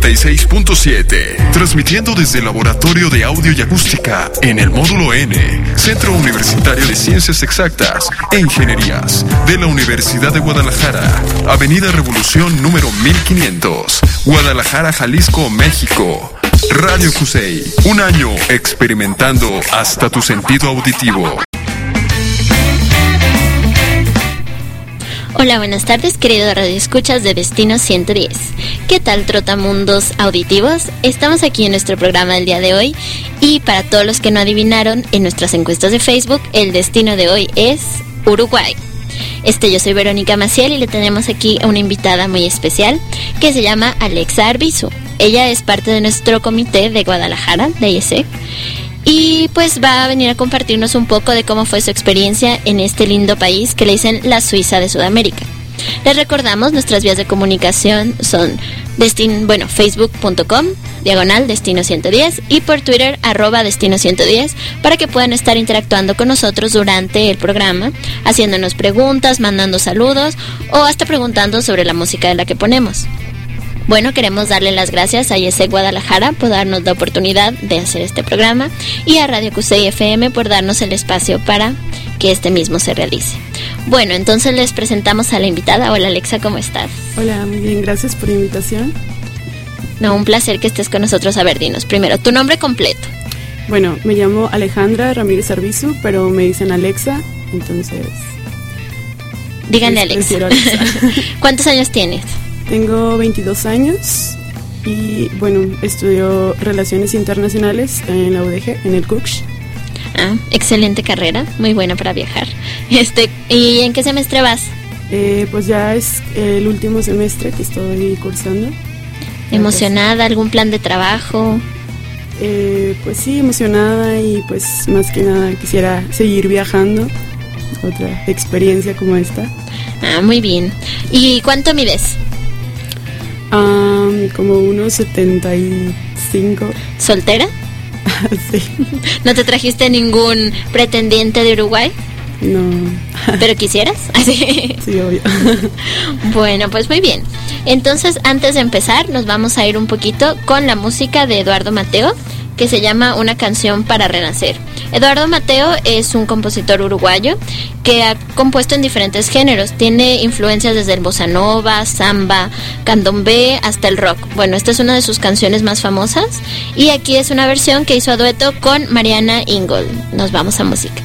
96.7, transmitiendo desde el Laboratorio de Audio y Acústica en el Módulo N, Centro Universitario de Ciencias Exactas e Ingenierías de la Universidad de Guadalajara, Avenida Revolución número 1500, Guadalajara, Jalisco, México. Radio Cusey, un año experimentando hasta tu sentido auditivo. Hola, buenas tardes, queridos radioescuchas de Destino 110. ¿Qué tal, trotamundos auditivos? Estamos aquí en nuestro programa del día de hoy y para todos los que no adivinaron, en nuestras encuestas de Facebook, el destino de hoy es Uruguay. Yo soy Verónica Maciel y le tenemos aquí a una invitada muy especial que se llama Alexa Arbizu. Ella es parte de nuestro comité de Guadalajara, de IESEC, y pues va a venir a compartirnos un poco de cómo fue su experiencia en este lindo país que le dicen la Suiza de Sudamérica. Les recordamos, nuestras vías de comunicación son facebook.com/Destino110 y por Twitter @Destino110 para que puedan estar interactuando con nosotros durante el programa, haciéndonos preguntas, mandando saludos o hasta preguntando sobre la música de la que ponemos. Bueno, queremos darle las gracias a IESEC Guadalajara por darnos la oportunidad de hacer este programa y a Radio Cusey FM por darnos el espacio para que este mismo se realice. Bueno, entonces les presentamos a la invitada. Hola Alexa, ¿cómo estás? Hola, muy bien, gracias por la invitación. No, un placer que estés con nosotros. A ver, dinos primero, tu nombre completo. Bueno, me llamo Alejandra Ramírez Arbizu, pero me dicen Alexa, entonces... Díganle Alexa. Alexa. ¿Cuántos años tienes? Tengo 22 años y, bueno, estudio Relaciones Internacionales en la UDG, en el CUCSH. Ah, excelente carrera, muy buena para viajar. ¿Y en qué semestre vas? Pues ya es el último semestre que estoy cursando. ¿Emocionada? ¿Algún plan de trabajo? Pues sí, emocionada y pues más que nada quisiera seguir viajando. Otra experiencia como esta. Ah, muy bien. ¿Y cuánto mides? Como unos 75. ¿Soltera? Sí. ¿No te trajiste ningún pretendiente de Uruguay? No. ¿Pero quisieras? Sí, obvio. Bueno, pues muy bien. Entonces, antes de empezar, nos vamos a ir un poquito con la música de Eduardo Mateo, que se llama Una canción para renacer. Eduardo Mateo es un compositor uruguayo que ha compuesto en diferentes géneros. Tiene influencias desde el bossa nova, samba, candombe hasta el rock. Bueno, esta es una de sus canciones más famosas y aquí es una versión que hizo a dueto con Mariana Ingold. Nos vamos a música.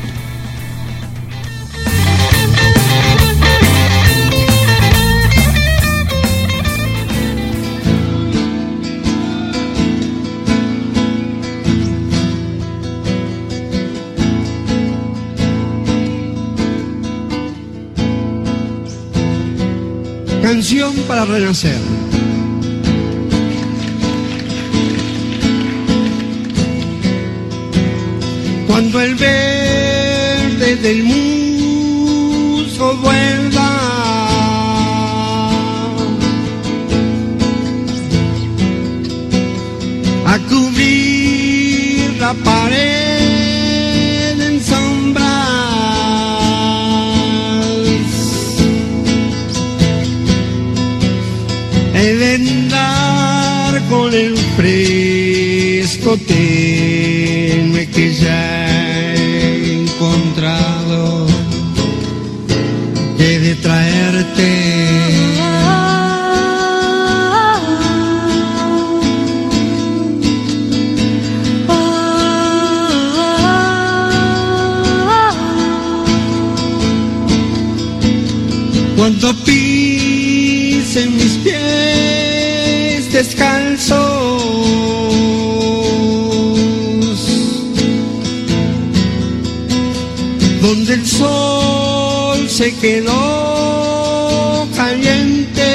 Canción para renacer. Cuando el verde del musgo vuelva a cubrir la pared en sombras, he de andar con el fresco tenue que ya he encontrado, he de traerte cuando pisen mis pies descalzos, donde el sol se quedó caliente,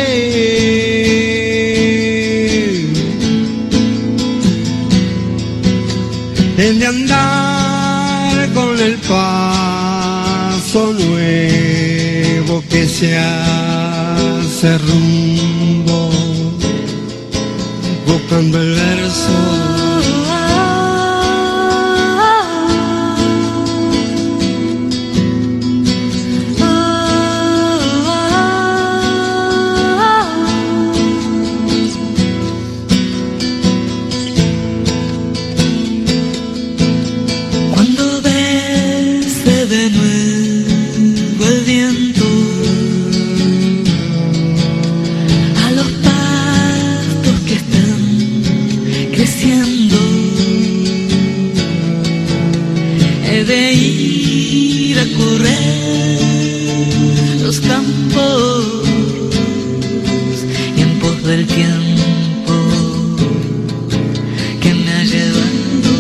el de andar con el paso nuevo que se hace rumbo, buscando el verso. está llevando.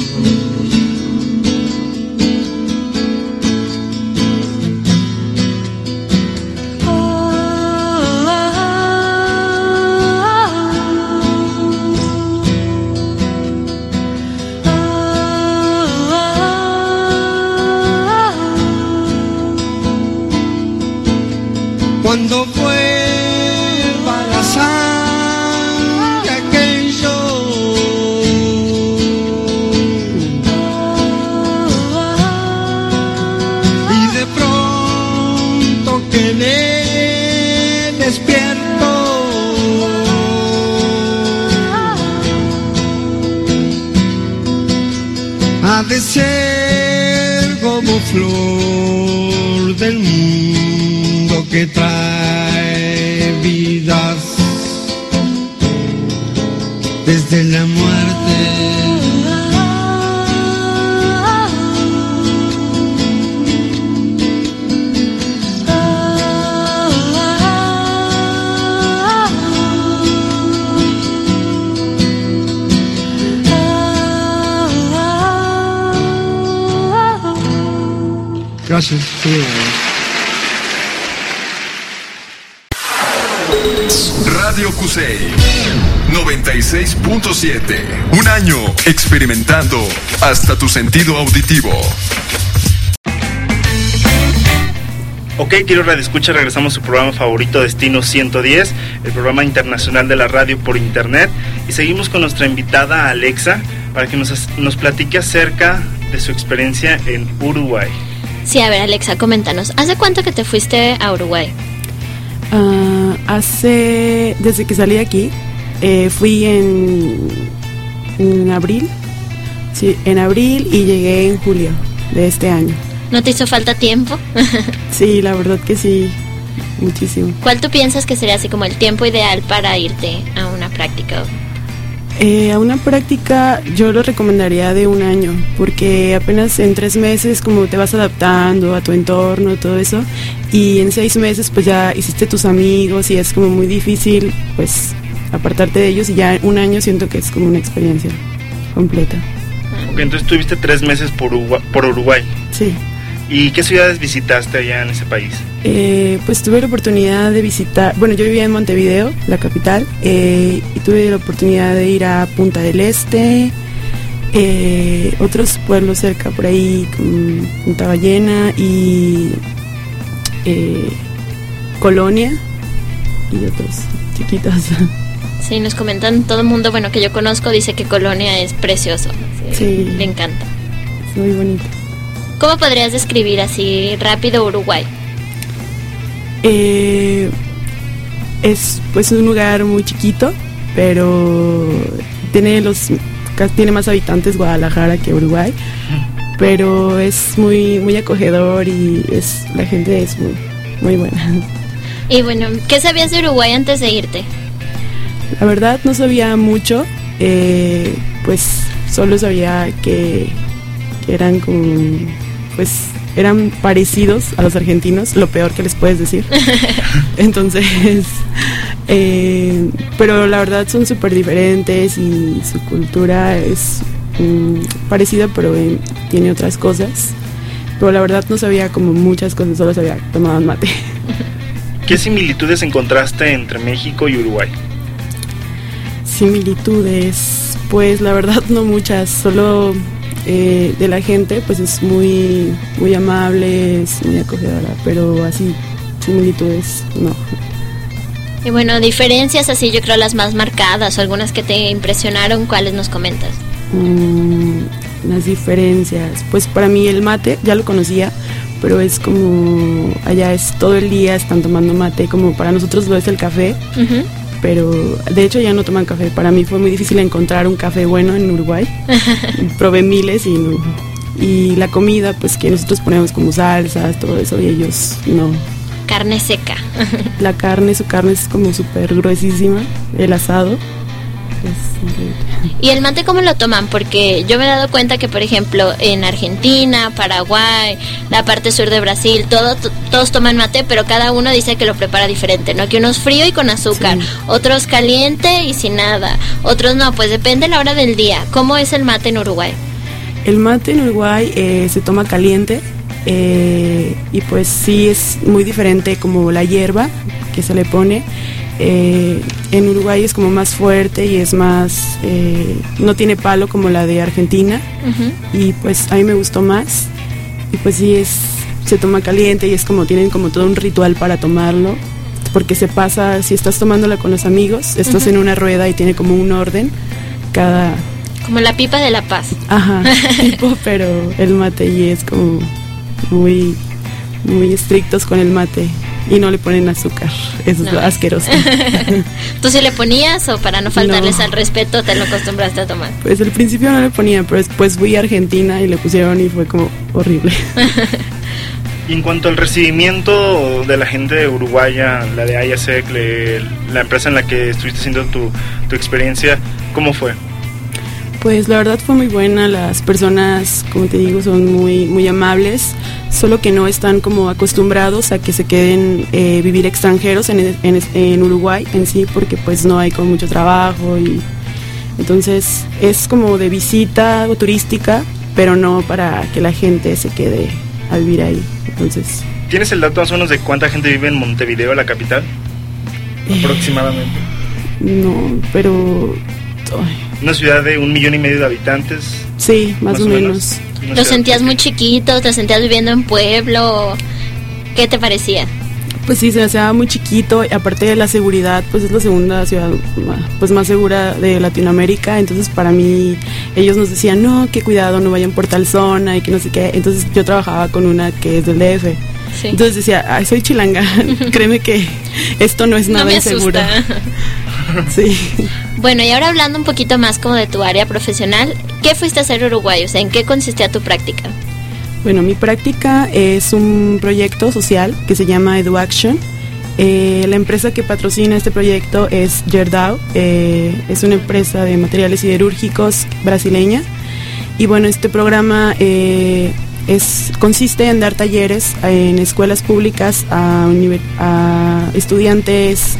Cuando vuelva la sangre aquello y de pronto que me despierto ha de ser como flor del mundo que trae vidas desde la muerte. Gracias. Radio Cusey 96.7. Un año experimentando hasta tu sentido auditivo. Ok, quiero radioescucha, regresamos a su programa favorito, Destino 110, el programa internacional de la radio por internet, y seguimos con nuestra invitada Alexa para que nos platique acerca de su experiencia en Uruguay. Sí, a ver, Alexa, coméntanos, ¿hace cuánto que te fuiste a Uruguay? Desde que salí de aquí, fui en abril, sí, en abril, y llegué en julio de este año. ¿No te hizo falta tiempo? Sí, la verdad que sí, muchísimo. ¿Cuál tú piensas que sería así como el tiempo ideal para irte a una práctica? A una práctica yo lo recomendaría de 1 año, porque apenas en 3 meses como te vas adaptando a tu entorno, todo eso, y en 6 meses pues ya hiciste tus amigos y es como muy difícil pues apartarte de ellos, y ya 1 año siento que es como una experiencia completa. Ok, entonces estuviste 3 meses por Uruguay. Sí. ¿Y qué ciudades visitaste allá en ese país? Pues tuve la oportunidad de visitar, bueno, yo vivía en Montevideo, la capital, y tuve la oportunidad de ir a Punta del Este, otros pueblos cerca por ahí, Punta Ballena y Colonia y otros chiquitos. Sí, nos comentan, todo el mundo, bueno, que yo conozco dice que Colonia es precioso, sí. Le encanta. Es muy bonito. ¿Cómo podrías describir así rápido Uruguay? Es pues un lugar muy chiquito, pero tiene más habitantes Guadalajara que Uruguay, pero es muy muy acogedor y la gente es muy muy buena. Y bueno, ¿qué sabías de Uruguay antes de irte? La verdad no sabía mucho, pues solo sabía que eran como, pues eran parecidos a los argentinos, lo peor que les puedes decir. Entonces, pero la verdad son súper diferentes y su cultura es parecida, pero tiene otras cosas. Pero la verdad no sabía como muchas cosas, solo sabía que tomaban mate. ¿Qué similitudes encontraste entre México y Uruguay? Similitudes, pues la verdad no muchas, solo de la gente pues es muy muy amable, es muy acogedora, pero así similitudes no. Y bueno, diferencias así yo creo las más marcadas o algunas que te impresionaron, ¿cuáles nos comentas? Las diferencias, pues para mí el mate ya lo conocía, pero es como allá es todo el día están tomando mate, como para nosotros lo es el café. Uh-huh. Pero de hecho ya no toman café. Para mí fue muy difícil encontrar un café bueno en Uruguay. Probé miles y la comida, pues que nosotros ponemos como salsas, todo eso, y ellos no. Carne seca. Su carne es como súper gruesísima, el asado. es increíble. ¿Y el mate cómo lo toman? Porque yo me he dado cuenta que, por ejemplo, en Argentina, Paraguay, la parte sur de Brasil, todos toman mate, pero cada uno dice que lo prepara diferente, ¿no? Que unos frío y con azúcar, sí. Otros caliente y sin nada, otros no, pues depende la hora del día. ¿Cómo es el mate en Uruguay? El mate en Uruguay se toma caliente y pues sí es muy diferente como la hierba que se le pone. En Uruguay es como más fuerte y es más, no tiene palo como la de Argentina. Uh-huh. Y pues a mí me gustó más y pues sí se toma caliente y es como tienen como todo un ritual para tomarlo, porque se pasa, si estás tomándola con los amigos, estás uh-huh. en una rueda y tiene como un orden cada... Como la pipa de la paz. Ajá, tipo, pero el mate y es como muy, muy estrictos con el mate. Y no le ponen azúcar, eso es asqueroso. ¿Tú sí le ponías o para no faltarles al respeto te lo acostumbraste a tomar? Pues al principio no le ponía, pero después fui a Argentina y le pusieron y fue como horrible. Y en cuanto al recibimiento de la gente uruguaya, la de Ayasec, la empresa en la que estuviste haciendo tu experiencia, ¿cómo fue? Pues la verdad fue muy buena, las personas, como te digo, son muy, muy amables, solo que no están como acostumbrados a que se queden vivir extranjeros en Uruguay en sí, porque pues no hay como mucho trabajo y entonces es como de visita o turística, pero no para que la gente se quede a vivir ahí. Entonces, ¿tienes el dato más o menos de cuánta gente vive en Montevideo, la capital? Aproximadamente. No, pero... ¿Una ciudad de 1,5 millones de habitantes? Sí, más o menos. ¿Lo sentías muy chiquito? ¿Te sentías viviendo en pueblo? ¿Qué te parecía? Pues sí, se me hacía muy chiquito, y aparte de la seguridad, pues es la segunda ciudad pues más segura de Latinoamérica, entonces para mí ellos nos decían, no, que cuidado, no vayan por tal zona y que no sé qué, entonces yo trabajaba con una que es del DF, sí. Entonces decía, ay, soy chilanga, créeme que esto no es nada inseguro. Sí. Bueno, y ahora hablando un poquito más como de tu área profesional, ¿qué fuiste a hacer a Uruguay? O sea, ¿en qué consistía tu práctica? Bueno, mi práctica es un proyecto social que se llama EduAction. La empresa que patrocina este proyecto es Gerdau, es una empresa de materiales siderúrgicos brasileña. Y bueno, este programa consiste en dar talleres en escuelas públicas a estudiantes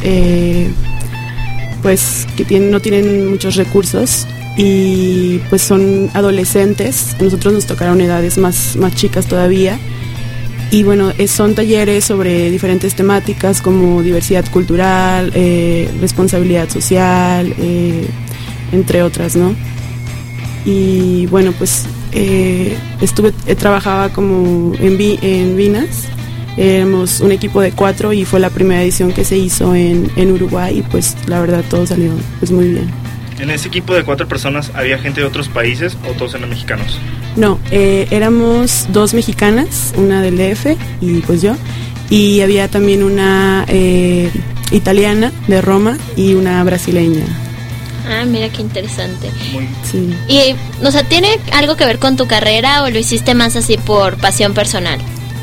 pues que no tienen muchos recursos y pues son adolescentes. A nosotros nos tocaron edades más chicas todavía y bueno, son talleres sobre diferentes temáticas como diversidad cultural, responsabilidad social, entre otras, ¿no? Y bueno, pues trabajaba como en Vinas. Éramos un equipo de 4 y fue la primera edición que se hizo en Uruguay y pues la verdad todo salió pues muy bien. ¿En ese equipo de 4 personas había gente de otros países o todos eran mexicanos? No, éramos 2 mexicanas, una del DF y pues yo, y había también una italiana de Roma y una brasileña. Ah, mira qué interesante. Sí. Y, o sea, ¿tiene algo que ver con tu carrera o lo hiciste más así por pasión personal?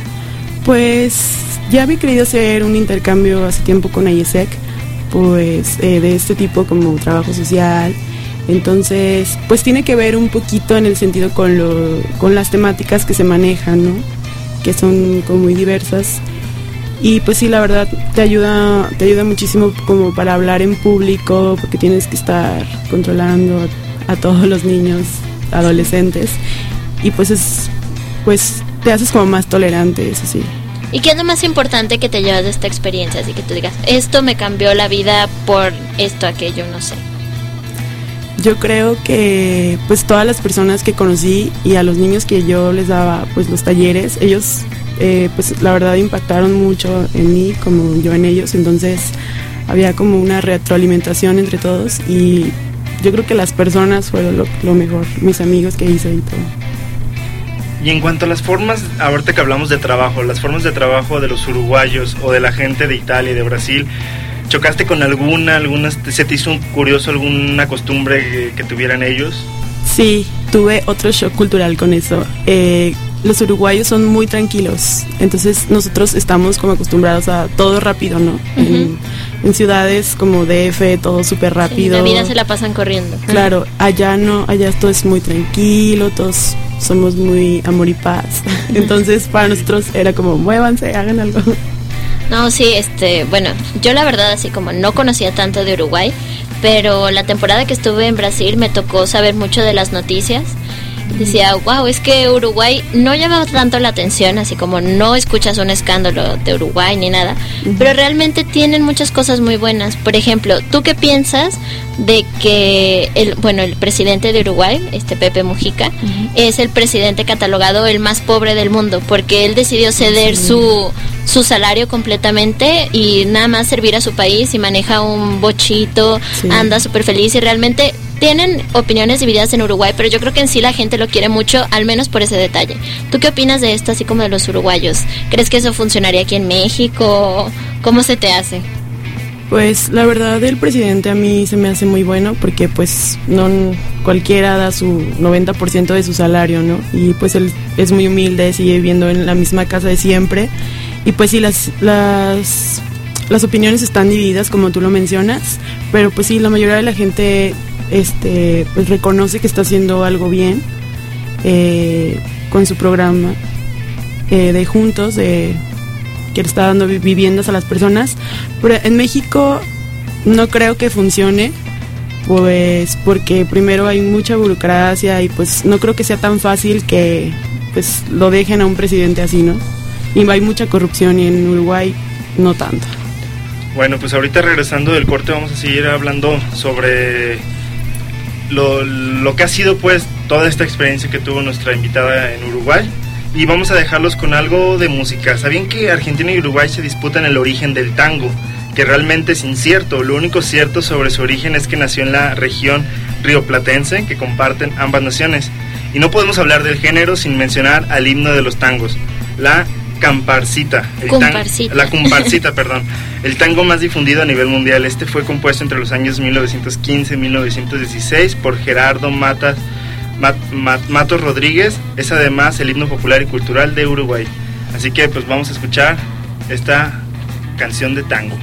Pues ya había querido hacer un intercambio hace tiempo con Ayasec, pues de este tipo como trabajo social. Entonces, pues tiene que ver un poquito en el sentido con las temáticas que se manejan, ¿no? Que son como muy diversas. Y pues sí, la verdad te ayuda muchísimo como para hablar en público, porque tienes que estar controlando a todos los niños, adolescentes. Y pues te haces como más tolerante, eso sí. ¿Y qué es lo más importante que te llevas de esta experiencia? Así que tú digas, esto me cambió la vida por esto, aquello, no sé. Yo creo que pues todas las personas que conocí y a los niños que yo les daba pues los talleres, ellos pues la verdad impactaron mucho en mí como yo en ellos, entonces había como una retroalimentación entre todos y yo creo que las personas fueron lo mejor, mis amigos que hice y todo. Y en cuanto a las formas, ahorita que hablamos de trabajo, las formas de trabajo de los uruguayos o de la gente de Italia y de Brasil, ¿chocaste con alguna se te hizo curioso alguna costumbre que tuvieran ellos? Sí, tuve otro shock cultural con eso. los uruguayos son muy tranquilos, entonces nosotros estamos como acostumbrados a todo rápido, ¿no? En ciudades como DF, todo súper rápido. Sí, la vida se la pasan corriendo. Claro, allá no, allá todo es muy tranquilo, todos somos muy amor y paz. Entonces para nosotros era como, muévanse, hagan algo. No, sí, bueno, yo la verdad así como no conocía tanto de Uruguay, pero la temporada que estuve en Brasil me tocó saber mucho de las noticias. Decía, wow, es que Uruguay no llama tanto la atención, así como no escuchas un escándalo de Uruguay ni nada, pero realmente tienen muchas cosas muy buenas. Por ejemplo, ¿tú qué piensas de que el presidente de Uruguay, Pepe Mujica, es el presidente catalogado el más pobre del mundo? Porque él decidió ceder su salario completamente y nada más servir a su país, y maneja un bochito, anda súper feliz, y realmente tienen opiniones divididas en Uruguay, pero yo creo que en sí la gente lo quiere mucho, al menos por ese detalle. ¿Tú qué opinas de esto, así como de los uruguayos? ¿Crees que eso funcionaría aquí en México? ¿Cómo se te hace? Pues la verdad, el presidente a mí se me hace muy bueno, porque pues no cualquiera da su 90% de su salario, ¿no? Y pues él es muy humilde, sigue viviendo en la misma casa de siempre, y pues sí, las opiniones están divididas, como tú lo mencionas, pero pues sí, la mayoría de la gente pues reconoce que está haciendo algo bien con su programa de Juntos, que le está dando viviendas a las personas. Pero en México no creo que funcione, pues porque primero hay mucha burocracia, y pues no creo que sea tan fácil que pues lo dejen a un presidente así, ¿no? Y hay mucha corrupción, y en Uruguay no tanto. Bueno, pues ahorita regresando del corte vamos a seguir hablando sobre lo que ha sido pues toda esta experiencia que tuvo nuestra invitada en Uruguay, y vamos a dejarlos con algo de música. ¿Sabían que Argentina y Uruguay se disputan el origen del tango? Que realmente es incierto. Lo único cierto sobre su origen es que nació en la región rioplatense que comparten ambas naciones, y no podemos hablar del género sin mencionar al himno de los tangos, la comparsita, perdón, el tango más difundido a nivel mundial. Fue compuesto entre los años 1915 y 1916 por Gerardo Matos Rodríguez. Es además el himno popular y cultural de Uruguay. Así que pues vamos a escuchar esta canción de tango.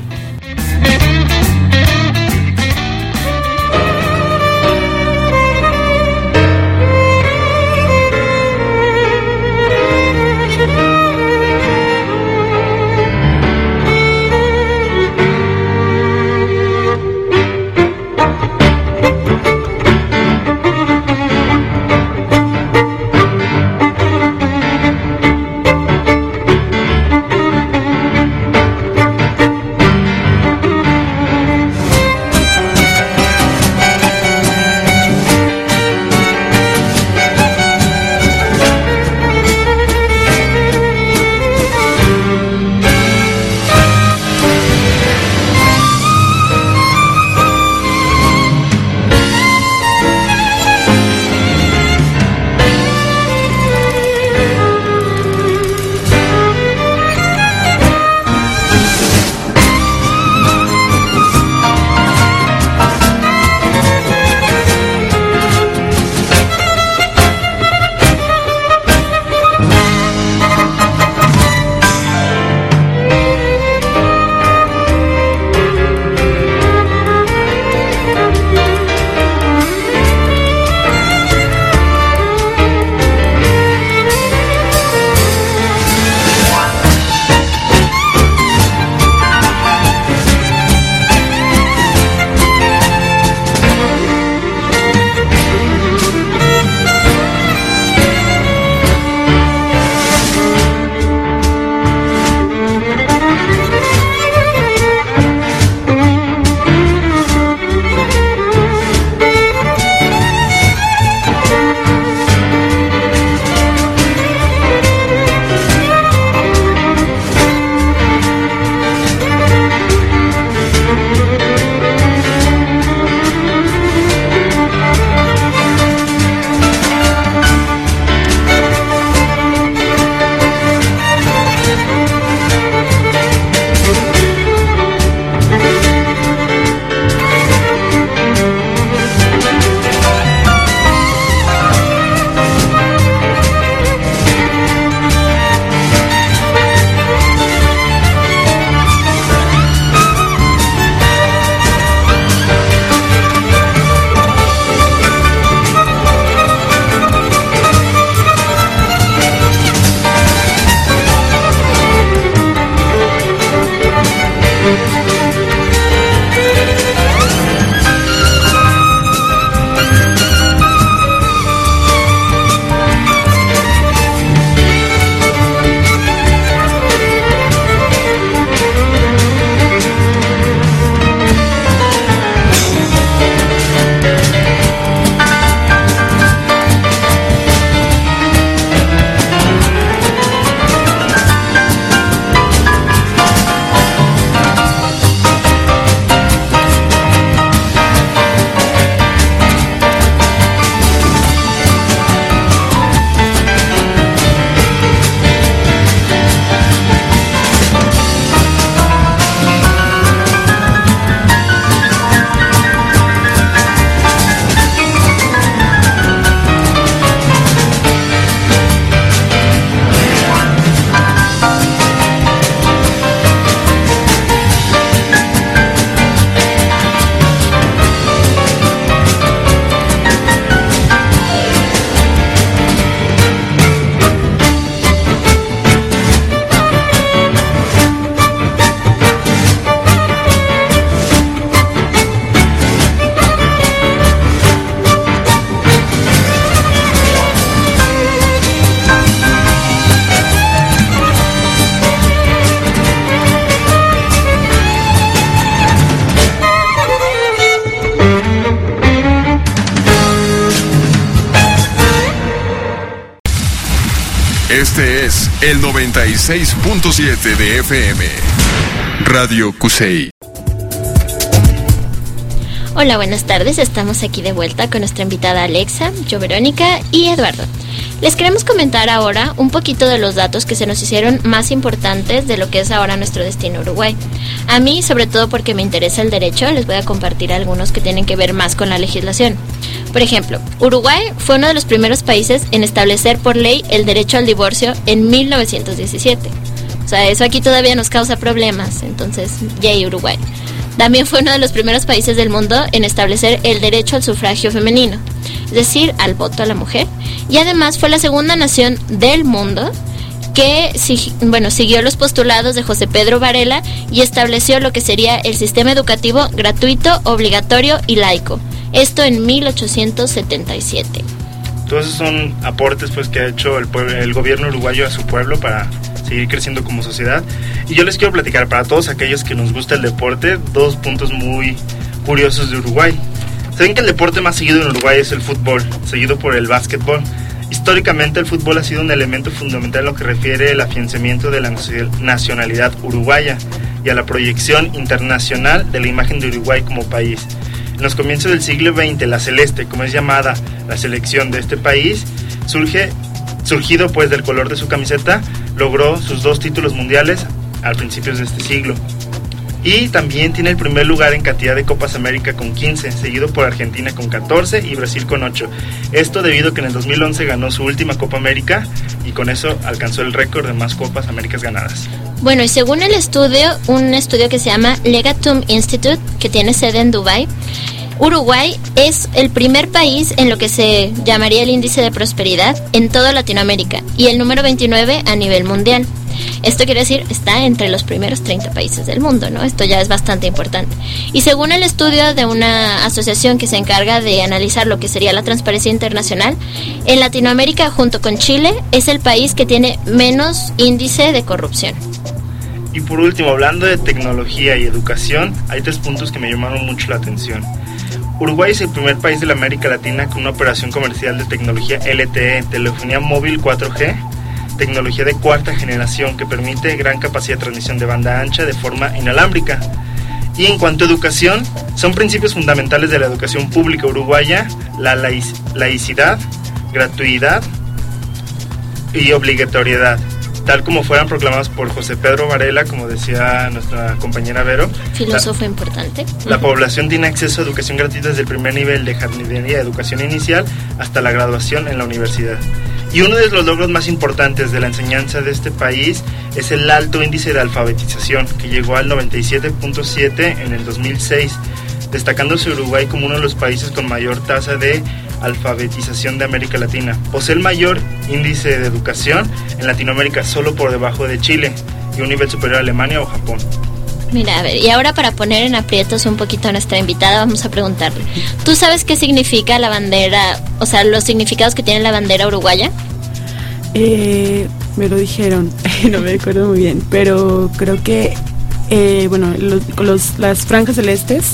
Este es el 96.7 de FM. Radio Cusey. Hola, buenas tardes. Estamos aquí de vuelta con nuestra invitada Alexa, yo Verónica y Eduardo. Les queremos comentar ahora un poquito de los datos que se nos hicieron más importantes de lo que es ahora nuestro destino Uruguay. A mí, sobre todo porque me interesa el derecho, les voy a compartir algunos que tienen que ver más con la legislación. Por ejemplo, Uruguay fue uno de los primeros países en establecer por ley el derecho al divorcio en 1917. O sea, eso aquí todavía nos causa problemas, entonces, yay Uruguay. También fue uno de los primeros países del mundo en establecer el derecho al sufragio femenino, es decir, al voto a la mujer. Y además fue la segunda nación del mundo que siguió los postulados de José Pedro Varela y estableció lo que sería el sistema educativo gratuito, obligatorio y laico. Esto en 1877. Todos esos son aportes pues que ha hecho el gobierno uruguayo a su pueblo para seguir creciendo como sociedad. Y yo les quiero platicar, para todos aquellos que nos gusta el deporte, dos puntos muy curiosos de Uruguay. Saben que el deporte más seguido en Uruguay es el fútbol, seguido por el básquetbol. Históricamente el fútbol ha sido un elemento fundamental en lo que refiere al afianzamiento de la nacionalidad uruguaya y a la proyección internacional de la imagen de Uruguay como país. En los comienzos del siglo XX, la Celeste, como es llamada la selección de este país, surgido pues del color de su camiseta, logró sus 2 títulos mundiales a principios de este siglo. Y también tiene el primer lugar en cantidad de Copas América con 15, seguido por Argentina con 14 y Brasil con 8. Esto debido a que en el 2011 ganó su última Copa América y con eso alcanzó el récord de más Copas Américas ganadas. Bueno, y según el estudio, un estudio que se llama Legatum Institute, que tiene sede en Dubái, Uruguay es el primer país en lo que se llamaría el índice de prosperidad en toda Latinoamérica y el número 29 a nivel mundial. Esto quiere decir, está entre los primeros 30 países del mundo, ¿no? Esto ya es bastante importante. Y según el estudio de una asociación que se encarga de analizar lo que sería la transparencia internacional, en Latinoamérica, junto con Chile, es el país que tiene menos índice de corrupción. Y por último, hablando de tecnología y educación, hay 3 puntos que me llamaron mucho la atención. Uruguay es el primer país de la América Latina con una operación comercial de tecnología LTE, telefonía móvil 4G, tecnología de 4ª generación que permite gran capacidad de transmisión de banda ancha de forma inalámbrica. Y en cuanto a educación, son principios fundamentales de la educación pública uruguaya, la laicidad, gratuidad y obligatoriedad, tal como fueran proclamados por José Pedro Varela, como decía nuestra compañera Vero. Filósofo importante. La población tiene acceso a educación gratuita desde el primer nivel de jardinería, educación inicial, hasta la graduación en la universidad. Y uno de los logros más importantes de la enseñanza de este país es el alto índice de alfabetización, que llegó al 97.7 en el 2006, destacándose Uruguay como uno de los países con mayor tasa de alfabetización de América Latina. Posee el mayor índice de educación en Latinoamérica, solo por debajo de Chile, y un nivel superior a Alemania o Japón. Mira, a ver, y ahora para poner en aprietos un poquito a nuestra invitada, vamos a preguntarle, ¿tú sabes qué significa la bandera, o sea, los significados que tiene la bandera uruguaya? Me lo dijeron, no me acuerdo muy bien, pero creo que, las franjas celestes,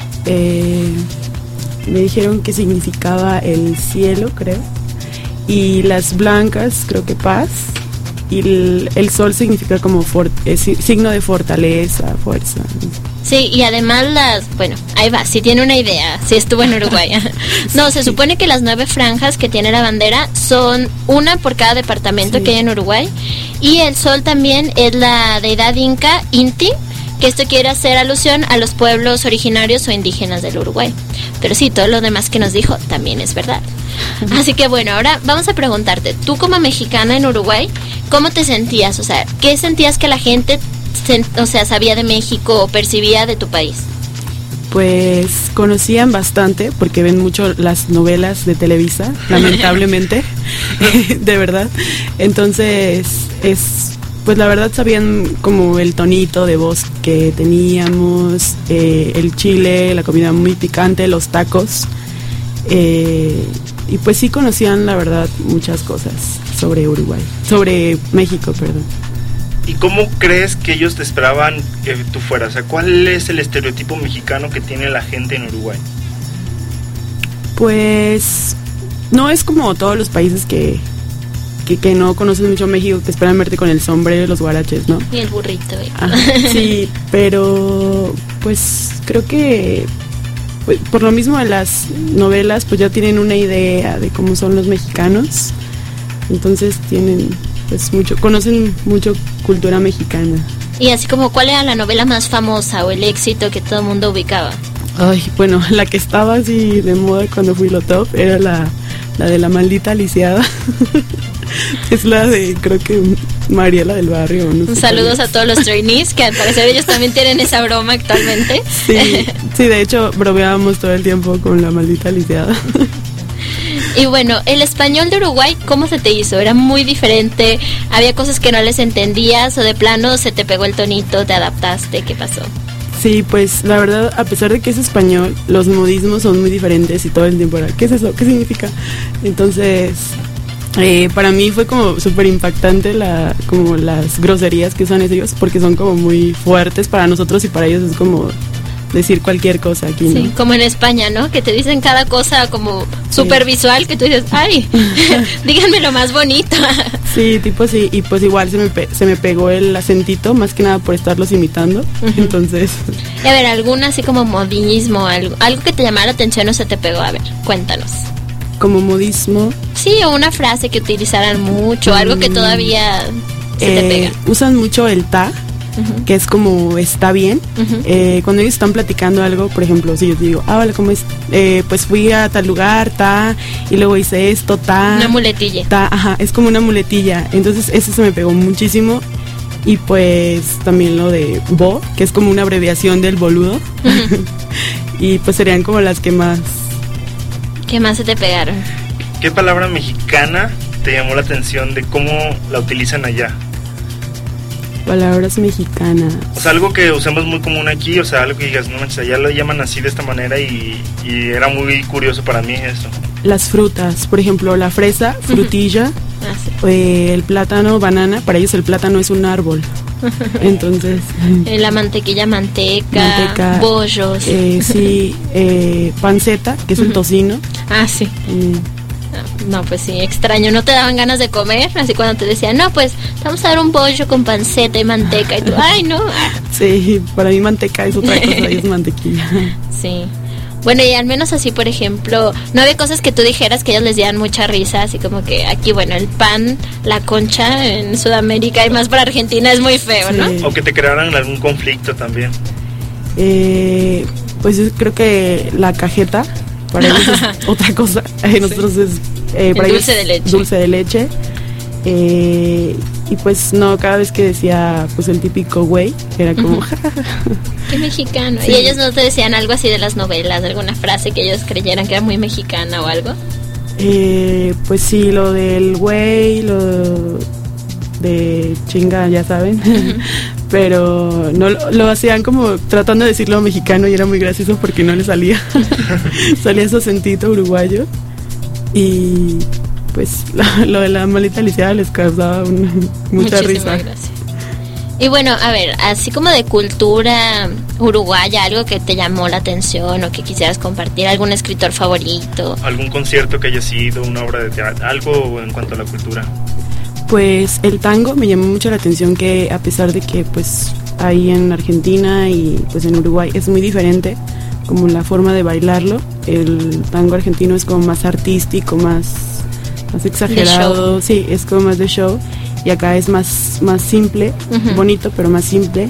me dijeron que significaba el cielo, creo, y las blancas, creo que paz, y el sol significa como signo de fortaleza, fuerza. Sí, y además ahí va, si tiene una idea, si estuvo en Uruguay. No, se supone que las 9 franjas que tiene la bandera son una por cada departamento que hay en Uruguay, y el sol también es la deidad inca, Inti, que esto quiere hacer alusión a los pueblos originarios o indígenas del Uruguay. Pero sí, todo lo demás que nos dijo también es verdad. Así que bueno, ahora vamos a preguntarte, tú como mexicana en Uruguay, ¿cómo te sentías? O sea, ¿qué sentías que la gente sabía de México o percibía de tu país? Pues conocían bastante, porque ven mucho las novelas de Televisa, lamentablemente, de verdad. Entonces, pues la verdad sabían como el tonito de voz que teníamos, el chile, la comida muy picante, los tacos, y pues sí conocían la verdad muchas cosas sobre México, perdón. ¿Y cómo crees que ellos te esperaban que tú fueras? O sea, ¿cuál es el estereotipo mexicano que tiene la gente en Uruguay? Pues no es como todos los países que que no conoces mucho México, que esperan verte con el sombrero y los guaraches, ¿no? Y el burrito. Sí, pero pues creo que pues, por lo mismo de las novelas, pues ya tienen una idea de cómo son los mexicanos. Entonces tienen pues conocen mucho cultura mexicana. Y así como, ¿cuál era la novela más famosa o el éxito que todo el mundo ubicaba? Ay, bueno, la que estaba así de moda cuando fui lo top era la de La Maldita Lisiada. Es la de, creo que Mariela del Barrio. No sé. Saludos a todos los trainees, que al parecer ellos también tienen esa broma actualmente. Sí, de hecho bromeábamos todo el tiempo con La Maldita Lisiada. Y bueno, el español de Uruguay, ¿cómo se te hizo? ¿Era muy diferente? ¿Había cosas que no les entendías o de plano se te pegó el tonito, te adaptaste? ¿Qué pasó? Sí, pues la verdad, a pesar de que es español, los modismos son muy diferentes y todo el tiempo era, ¿qué es eso? ¿Qué significa? Entonces, para mí fue como súper impactante como las groserías que usan ellos, porque son como muy fuertes para nosotros y para ellos es como decir cualquier cosa aquí, ¿no? Sí, como en España, ¿no? Que te dicen cada cosa como súper visual, que tú dices, ¡ay! Díganme lo más bonito. Sí, tipo sí, y pues igual se me pegó el acentito, más que nada por estarlos imitando, entonces... Y a ver, alguna así como modismo, algo que te llamara la atención o se te pegó, a ver, cuéntanos. Como modismo... Sí, o una frase que utilizaran mucho, algo que todavía se te pega. Usan mucho el ta, que es como está bien. Cuando ellos están platicando algo, por ejemplo, si yo te digo, vale, ¿cómo es? Pues fui a tal lugar, ta, y luego hice esto, ta. Una muletilla. Ta, ajá, es como una muletilla. Entonces eso se me pegó muchísimo. Y pues también lo de bo, que es como una abreviación del boludo. Y pues serían como las que más... ¿Qué más se te pegaron? ¿Qué palabra mexicana te llamó la atención de cómo la utilizan allá? Palabras mexicanas. O sea, algo que usamos muy común aquí, o sea, algo que digas, no manches, allá lo llaman así de esta manera y era muy curioso para mí eso. Las frutas, por ejemplo, la fresa, frutilla, el plátano, banana, para ellos el plátano es un árbol. Entonces... la mantequilla, manteca, bollos. Sí, panceta, que es el tocino. Ah, sí. No, pues sí, extraño. ¿No te daban ganas de comer? Así cuando te decían, no, pues vamos a dar un bollo con panceta y manteca. Y tú, ay, no. Sí, para mí manteca es otra cosa, es mantequilla. Sí. Bueno, y al menos así, por ejemplo, no había cosas que tú dijeras que ellos les dieran mucha risa, así como que aquí, bueno, el pan, la concha en Sudamérica y más para Argentina es muy feo, sí, ¿no? O que te crearan algún conflicto también. Pues yo creo que la cajeta, para ellos es otra cosa. Nosotros es para dulce de leche. Dulce de leche. Y pues no, cada vez que decía pues el típico güey, era como qué mexicano. Sí. ¿Y ellos no te decían algo así de las novelas, alguna frase que ellos creyeran que era muy mexicana o algo? Pues sí, lo del güey, lo de chinga, ya saben. Pero no lo hacían como tratando de decirlo mexicano y era muy gracioso porque no le salía. Salía su acentito uruguayo. Y pues lo de la maldita lisiada les causaba mucha risa. Gracias. Y bueno, a ver, así como de cultura uruguaya, algo que te llamó la atención o que quisieras compartir, algún escritor favorito, algún concierto que haya sido, una obra de teatro, algo en cuanto a la cultura. Pues el tango me llamó mucho la atención, que a pesar de que pues ahí en Argentina y pues en Uruguay es muy diferente como la forma de bailarlo, el tango argentino es como más artístico, más exagerado, sí, es como más de show, y acá es más simple, bonito pero más simple.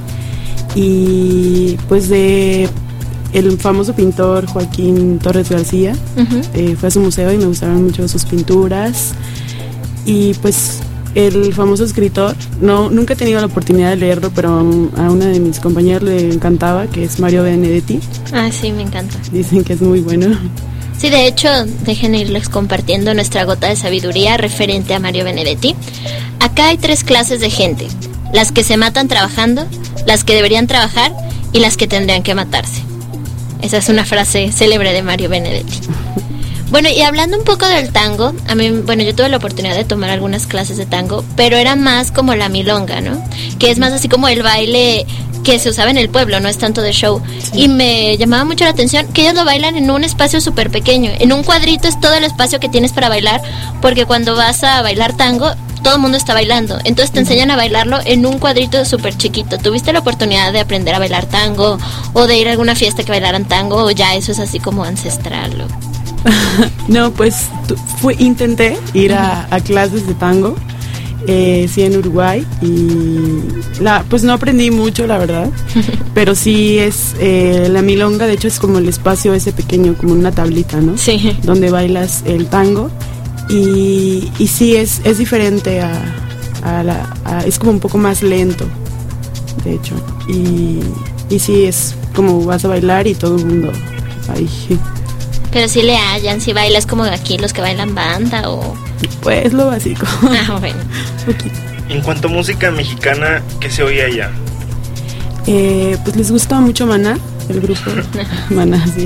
Y pues de el famoso pintor Joaquín Torres García, fue a su museo y me gustaron mucho sus pinturas. Y pues el famoso escritor, nunca he tenido la oportunidad de leerlo, pero a una de mis compañeras le encantaba, que es Mario Benedetti. Ah, sí, me encanta. Dicen que es muy bueno. Sí, de hecho, dejen irles compartiendo nuestra gota de sabiduría referente a Mario Benedetti. Acá hay 3 clases de gente: las que se matan trabajando, las que deberían trabajar y las que tendrían que matarse. Esa es una frase célebre de Mario Benedetti. Bueno, y hablando un poco del tango, a mí, bueno, yo tuve la oportunidad de tomar algunas clases de tango, pero era más como la milonga, ¿no? Que es más así como el baile que se usaba en el pueblo, no es tanto de show. Sí. Y me llamaba mucho la atención que ellos lo bailan en un espacio súper pequeño. En un cuadrito es todo el espacio que tienes para bailar, porque cuando vas a bailar tango, todo el mundo está bailando. Entonces te enseñan a bailarlo en un cuadrito súper chiquito. ¿Tuviste la oportunidad de aprender a bailar tango o de ir a alguna fiesta que bailaran tango, o ya eso es así como ancestral? No, pues intenté ir a clases de tango, sí, en Uruguay, y pues no aprendí mucho, la verdad, pero sí es la milonga, de hecho es como el espacio ese pequeño, como una tablita, ¿no? Sí. Donde bailas el tango, y sí es diferente es como un poco más lento, de hecho, y sí es como vas a bailar y todo el mundo ahí. Pero sí le hallan, si bailas como aquí los que bailan banda o... Pues lo básico. Ah, bueno. En cuanto a música mexicana, ¿qué se oye allá? Pues les gusta mucho Maná, el grupo Maná, sí.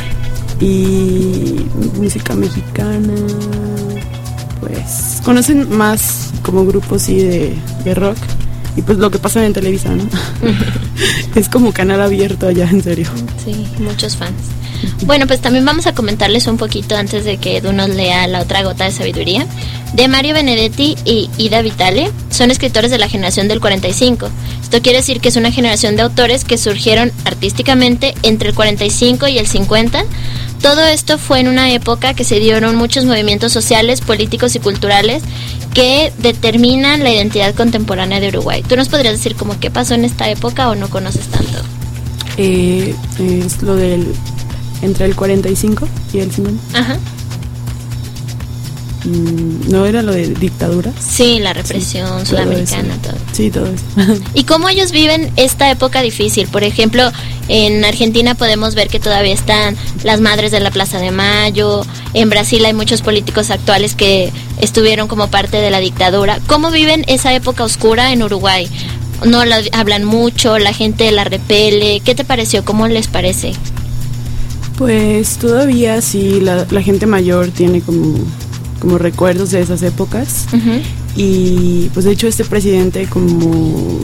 Y música mexicana, pues conocen más como grupos, sí, de rock. Y pues lo que pasa en Televisa, ¿no? Es como canal abierto allá, en serio. Sí, muchos fans. Bueno, pues también vamos a comentarles un poquito antes de que Edu nos lea La otra gota de sabiduría. De Mario Benedetti y Ida Vitale son escritores de la generación del 45. Esto quiere decir que es una generación de autores que surgieron artísticamente entre el 45 y el 50. Todo esto fue en una época que se dieron muchos movimientos sociales, políticos y culturales que determinan la identidad contemporánea de Uruguay. ¿Tú nos podrías decir como qué pasó en esta época o no conoces tanto? Es lo del entre el 45 y el 50. Ajá. ¿No era lo de dictadura? Sí, la represión, sí, sudamericana, todo. Sí, todo eso. ¿Y cómo ellos viven esta época difícil? Por ejemplo, en Argentina podemos ver que todavía están las madres de la Plaza de Mayo. En Brasil hay muchos políticos actuales que estuvieron como parte de la dictadura. ¿Cómo viven esa época oscura en Uruguay? No la hablan mucho, la gente la repele. ¿Qué te pareció? ¿Cómo les parece? Pues todavía sí, la gente mayor tiene como recuerdos de esas épocas. Uh-huh. Y pues de hecho este presidente como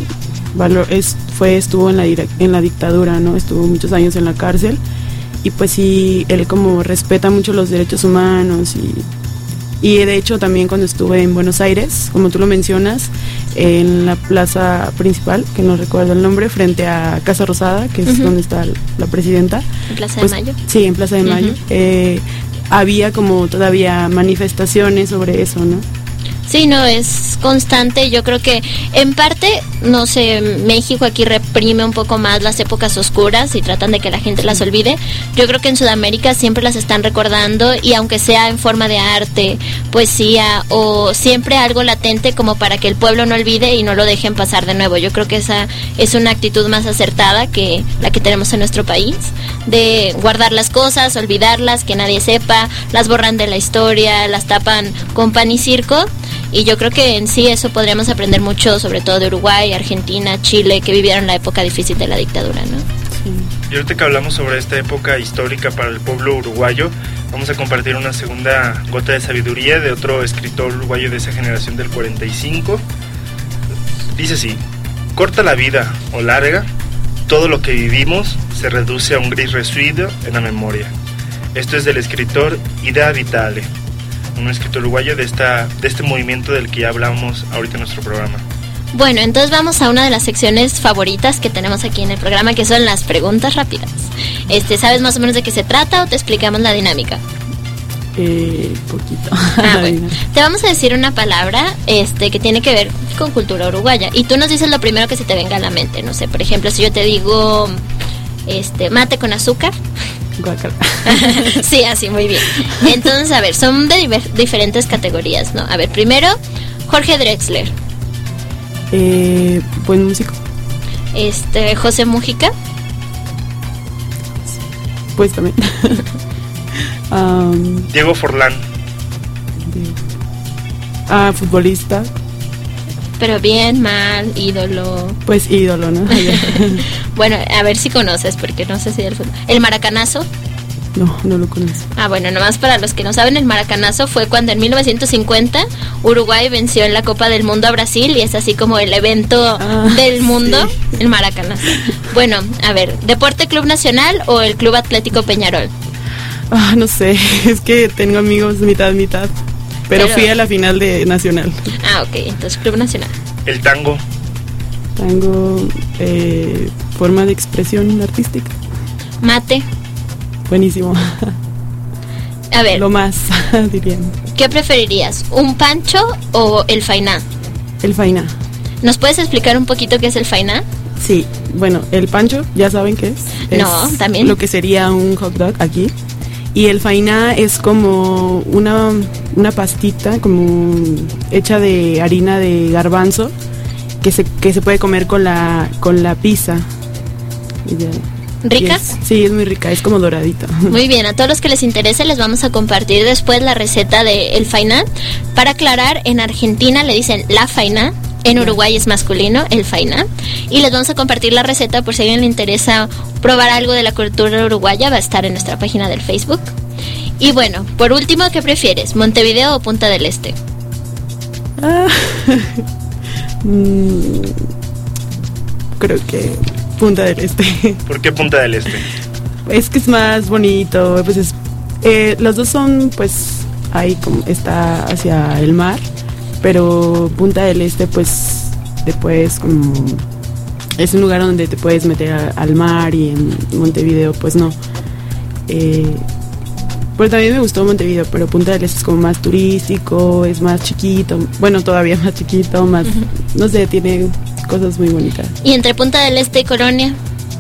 estuvo en la dictadura, ¿no? Estuvo muchos años en la cárcel, y pues sí, él como respeta mucho los derechos humanos, y de hecho también cuando estuve en Buenos Aires, como tú lo mencionas, en la plaza principal, que no recuerdo el nombre, frente a Casa Rosada, que es donde está la presidenta. ¿En Plaza de Mayo? Sí, en Plaza de Mayo. Había como todavía manifestaciones sobre eso, ¿no? Sí, no, es constante. Yo creo que en parte, no sé, México aquí reprime un poco más las épocas oscuras y tratan de que la gente las olvide. Yo creo que en Sudamérica siempre las están recordando, y aunque sea en forma de arte, poesía o siempre algo latente como para que el pueblo no olvide y no lo dejen pasar de nuevo. Yo creo que esa es una actitud más acertada que la que tenemos en nuestro país, de guardar las cosas, olvidarlas, que nadie sepa, las borran de la historia, las tapan con pan y circo. Y yo creo que en sí eso podríamos aprender mucho, sobre todo de Uruguay, Argentina, Chile, que vivieron la época difícil de la dictadura, ¿no? Sí. Y ahorita que hablamos sobre esta época histórica para el pueblo uruguayo, vamos a compartir una segunda gota de sabiduría de otro escritor uruguayo de esa generación del 45. Dice así: corta la vida o larga, todo lo que vivimos se reduce a un gris residuo en la memoria. Esto es del escritor Ida Vitale, un escritor uruguayo de este movimiento del que ya hablamos ahorita en nuestro programa. Bueno, entonces vamos a una de las secciones favoritas que tenemos aquí en el programa, que son las preguntas rápidas. ¿Sabes más o menos de qué se trata o te explicamos la dinámica? Poquito. Bueno. Te vamos a decir una palabra que tiene que ver con cultura uruguaya, y tú nos dices lo primero que se te venga a la mente. No sé, por ejemplo, si yo te digo mate con azúcar. Sí, así, muy bien. Entonces, a ver, son de diferentes categorías, ¿no? A ver, primero, Jorge Drexler. Buen músico. José Mújica. Pues también. Diego Forlán. Futbolista. Pero bien, mal, ídolo. Pues ídolo, ¿no? Bueno, a ver si conoces, porque no sé si del fútbol. ¿El Maracanazo? No lo conozco. Bueno, nomás para los que no saben, el Maracanazo fue cuando en 1950 Uruguay venció en la Copa del Mundo a Brasil, y es así como el evento del mundo, sí. El Maracanazo. Bueno, a ver, ¿Deporte Club Nacional o el Club Atlético Peñarol? No sé, es que tengo amigos mitad. pero fui a la final de Nacional. Ah, ok, entonces Club Nacional. El tango. Tango, forma de expresión artística. Mate. Buenísimo. A ver. Lo más, dirían. ¿Qué preferirías? ¿Un pancho o el fainá? El fainá. ¿Nos puedes explicar un poquito qué es el fainá? Sí, bueno, el pancho, ¿ya saben qué es? No, también. Lo que sería un hot dog aquí. Y el fainá es como una pastita como hecha de harina de garbanzo que se puede comer con la pizza. ¿Rica? Sí, es muy rica, es como doradita. Muy bien, a todos los que les interese les vamos a compartir después la receta del fainá. Para aclarar, en Argentina le dicen la fainá, en Uruguay es masculino, el fainá. Y les vamos a compartir la receta por si a alguien le interesa probar algo de la cultura uruguaya, va a estar en nuestra página del Facebook. Y bueno, por último, ¿qué prefieres? ¿Montevideo o Punta del Este? Creo que Punta del Este. ¿Por qué Punta del Este? Es que es más bonito, pues los dos son, pues, ahí como está hacia el mar, pero Punta del Este, pues, después como es un lugar donde te puedes meter al mar, y en Montevideo, pues no. Pues también me gustó Montevideo, pero Punta del Este es como más turístico, es más chiquito, bueno, todavía más chiquito, más, no sé, tiene cosas muy bonitas. ¿Y entre Punta del Este y Colonia?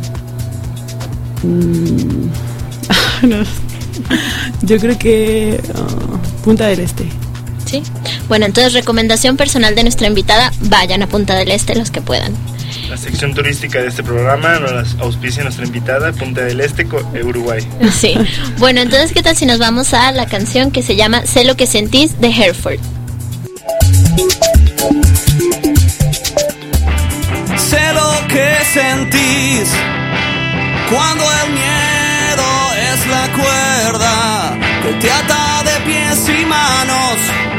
No, yo creo que Punta del Este. Sí. Bueno, entonces recomendación personal de nuestra invitada, vayan a Punta del Este los que puedan. La sección turística de este programa nos auspicia nuestra invitada, Punta del Este, Uruguay. Sí. Bueno, entonces, ¿qué tal si nos vamos a la canción que se llama Sé lo que sentís de Hereford? Sé lo que sentís cuando el miedo es la cuerda que te ata de pies y manos.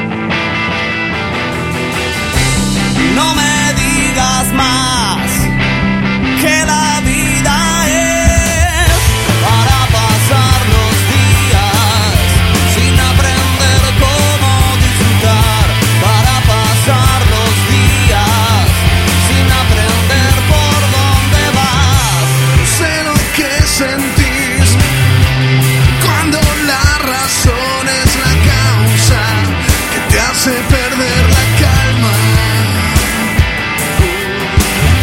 No me digas más que la vida es para pasar los días sin aprender cómo disfrutar, para pasar los días sin aprender por dónde vas. Sé lo que sentís cuando la razón es la causa que te hace perder la calma.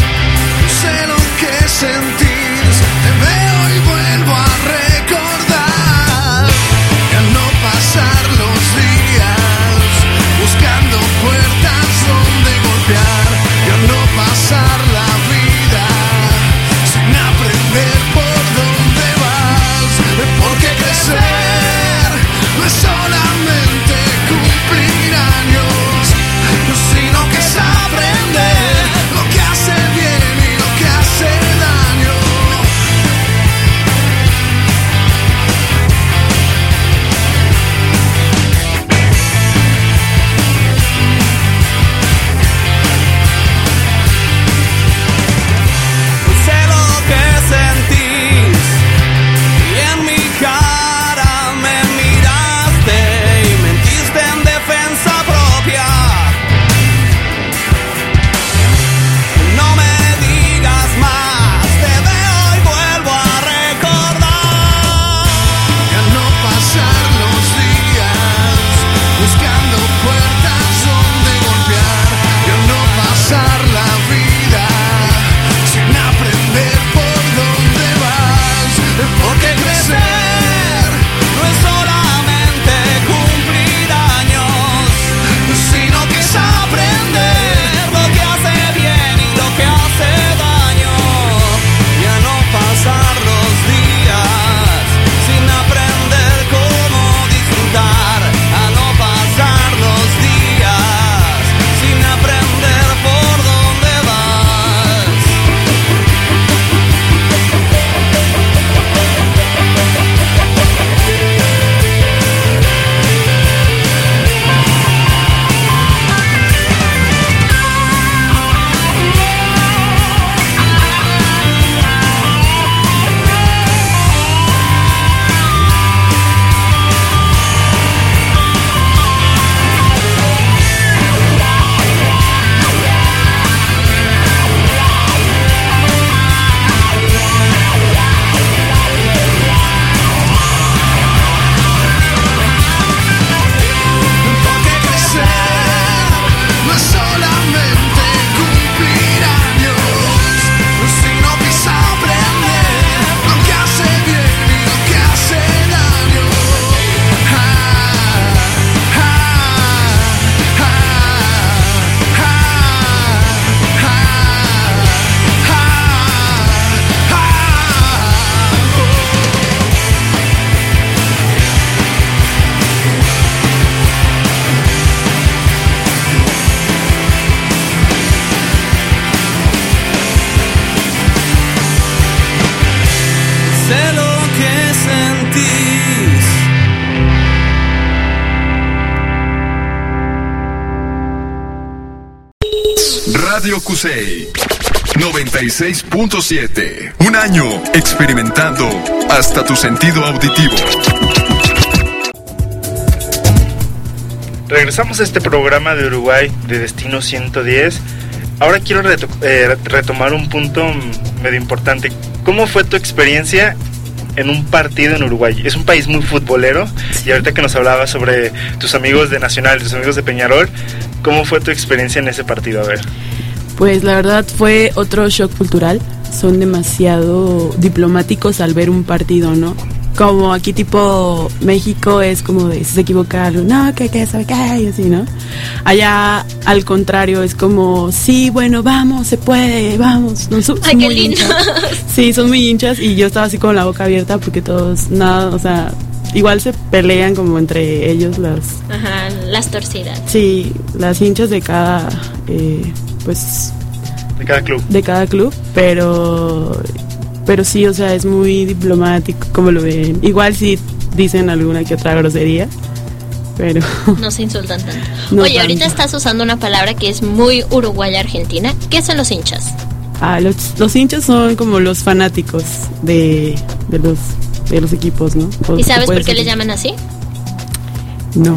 Radio Cusey 96.7. Un año experimentando hasta tu sentido auditivo. Regresamos a este programa de Uruguay de Destino 110. Ahora quiero retomar un punto medio importante. ¿Cómo fue tu experiencia en un partido en Uruguay? Es un país muy futbolero, y ahorita que nos hablabas sobre tus amigos de Nacional, tus amigos de Peñarol, ¿cómo fue tu experiencia en ese partido? A ver. Pues la verdad fue otro shock cultural. Son demasiado diplomáticos al ver un partido, ¿no? Como aquí tipo México es como de si se equivoca algo, no, que sabe qué, y así, ¿no? Allá al contrario es como, sí, bueno, vamos, se puede, vamos. No, son ¡ay, qué muy lindo! hinchas. Sí, son muy hinchas, y yo estaba así con la boca abierta porque todos, nada, o sea, igual se pelean como entre ellos las torcidas. Sí, las hinchas de cada, pues... De cada club, pero sí, o sea, es muy diplomático, como lo ven. Igual sí dicen alguna que otra grosería, pero... No se insultan tanto. No Oye, tanto. ahorita estás usando una palabra que es muy uruguaya argentina. ¿Qué son los hinchas? Los hinchas son como los fanáticos de los equipos, ¿no? ¿Y sabes por qué le llaman así? No.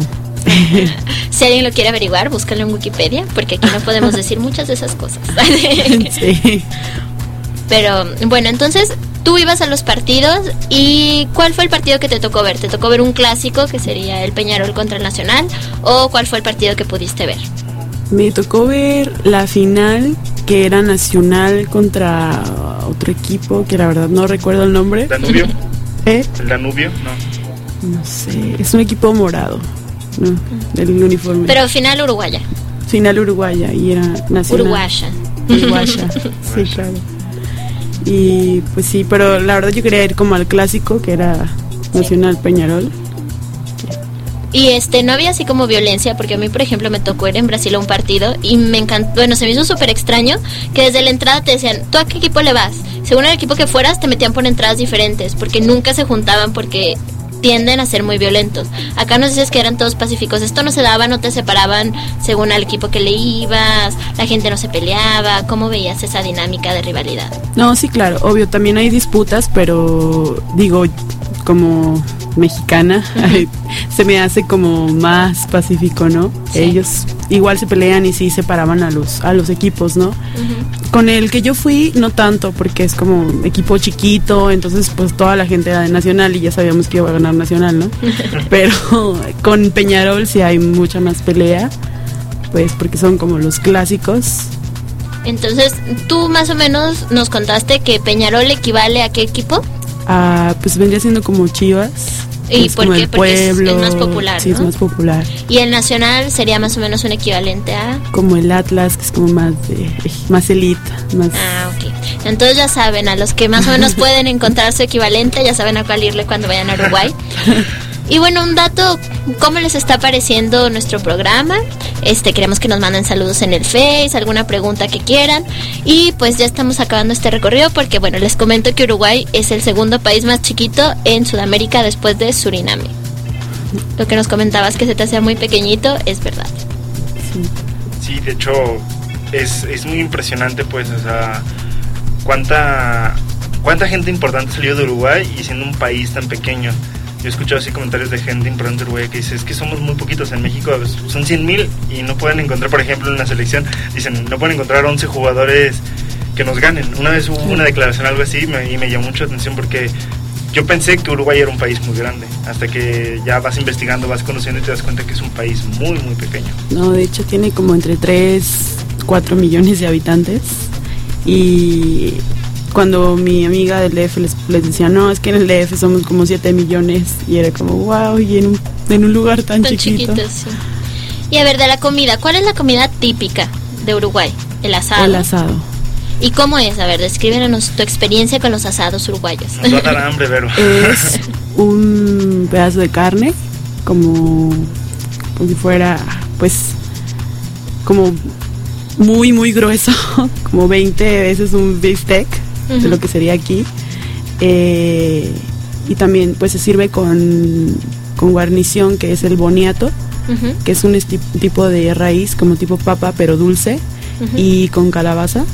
Si alguien lo quiere averiguar, búscalo en Wikipedia, porque aquí no podemos decir muchas de esas cosas. Sí. Pero bueno, entonces tú ibas a los partidos, ¿y cuál fue el partido que te tocó ver? ¿Te tocó ver un clásico que sería el Peñarol contra el Nacional, o cuál fue el partido que pudiste ver? Me tocó ver la final, que era Nacional contra otro equipo que la verdad no recuerdo el nombre. ¿Danubio? ¿El Danubio? No sé, es un equipo morado, ¿no? El uniforme. Pero final uruguaya. Final uruguaya, y era Nacional. Uruguaya, sí, claro. Y pues sí, pero la verdad yo quería ir como al clásico, que era Nacional Peñarol. Y no había así como violencia, porque a mí, por ejemplo, me tocó ir en Brasil a un partido y me encantó, bueno, se me hizo súper extraño que desde la entrada te decían, ¿tú a qué equipo le vas? Según el equipo que fueras, te metían por entradas diferentes, porque nunca se juntaban, porque tienden a ser muy violentos. Acá nos dices que eran todos pacíficos. Esto no se daba, no te separaban según al equipo que le ibas, la gente no se peleaba. ¿Cómo veías esa dinámica de rivalidad? No, sí, claro, obvio, también hay disputas, pero digo, como mexicana, se me hace como más pacífico, ¿no? Sí. Ellos igual se pelean y sí separaban a los equipos, ¿no? Con el que yo fui, no tanto, porque es como equipo chiquito, entonces pues toda la gente era de Nacional y ya sabíamos que iba a ganar Nacional, ¿no? Pero con Peñarol sí hay mucha más pelea, pues porque son como los clásicos. Entonces, tú más o menos nos contaste que Peñarol equivale a ¿qué equipo? Pues vendría siendo como Chivas. ¿Y por qué? Porque es más popular, sí, ¿no? es más popular. ¿Y el Nacional sería más o menos un equivalente a? Como el Atlas, que es como más elite. Ok. Entonces ya saben, a los que más o menos pueden encontrar su equivalente, ya saben a cuál irle cuando vayan a Uruguay. Y bueno, un dato, ¿cómo les está pareciendo nuestro programa? Queremos que nos manden saludos en el Face, alguna pregunta que quieran. Y pues ya estamos acabando este recorrido porque, bueno, les comento que Uruguay es el segundo país más chiquito en Sudamérica después de Suriname. Lo que nos comentabas que se te hacía muy pequeñito, es verdad. Sí, de hecho, es muy impresionante, pues, o sea, cuánta gente importante salió de Uruguay y siendo un país tan pequeño. Yo he escuchado así comentarios de gente importante de Uruguay que dice, es que somos muy poquitos en México, son 100,000 y no pueden encontrar, por ejemplo, en la selección, dicen, no pueden encontrar 11 jugadores que nos ganen. Una vez hubo una declaración algo así y me llamó mucho la atención porque yo pensé que Uruguay era un país muy grande, hasta que ya vas investigando, vas conociendo y te das cuenta que es un país muy, muy pequeño. No, de hecho tiene como entre 3-4 millones de habitantes, y cuando mi amiga del DF les decía, no, es que en el DF somos como 7 millones, y era como, wow, y en un lugar tan chiquito. Sí. Y a ver, de la comida, ¿cuál es la comida típica de Uruguay? El asado. El asado. ¿Y cómo es? A ver, descríbenos tu experiencia con los asados uruguayos. Nos va a dar hambre, Vero. Es un pedazo de carne, como si fuera, pues, como muy, muy grueso, como 20 veces un bistec, de lo que sería aquí. Y también, pues, se sirve con guarnición, que es el boniato, que es un tipo de raíz, como tipo papa, pero dulce. y con calabaza.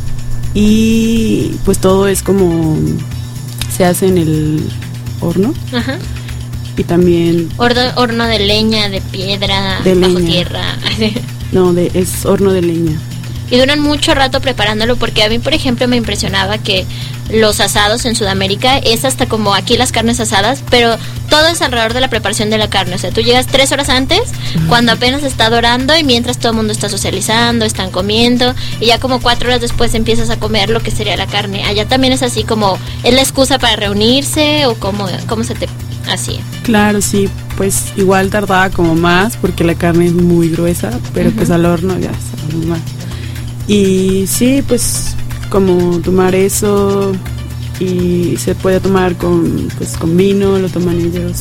Y pues todo es como se hace en el horno. Ajá. Y también Horno de leña, de piedra, de bajo leña. tierra. No, es horno de leña. Y duran mucho rato preparándolo, porque a mí, por ejemplo, me impresionaba que los asados en Sudamérica es hasta como aquí las carnes asadas, pero todo es alrededor de la preparación de la carne. O sea, tú llegas 3 horas antes, cuando apenas está dorando, y mientras todo el mundo está socializando, están comiendo, y ya como 4 horas después empiezas a comer lo que sería la carne. Allá también es así como, ¿es la excusa para reunirse o cómo se te hacía? Claro, sí, pues igual tardaba como más porque la carne es muy gruesa, pero pues al horno ya está muy mal. Y sí, pues como tomar eso, y se puede tomar con vino, lo toman ellos,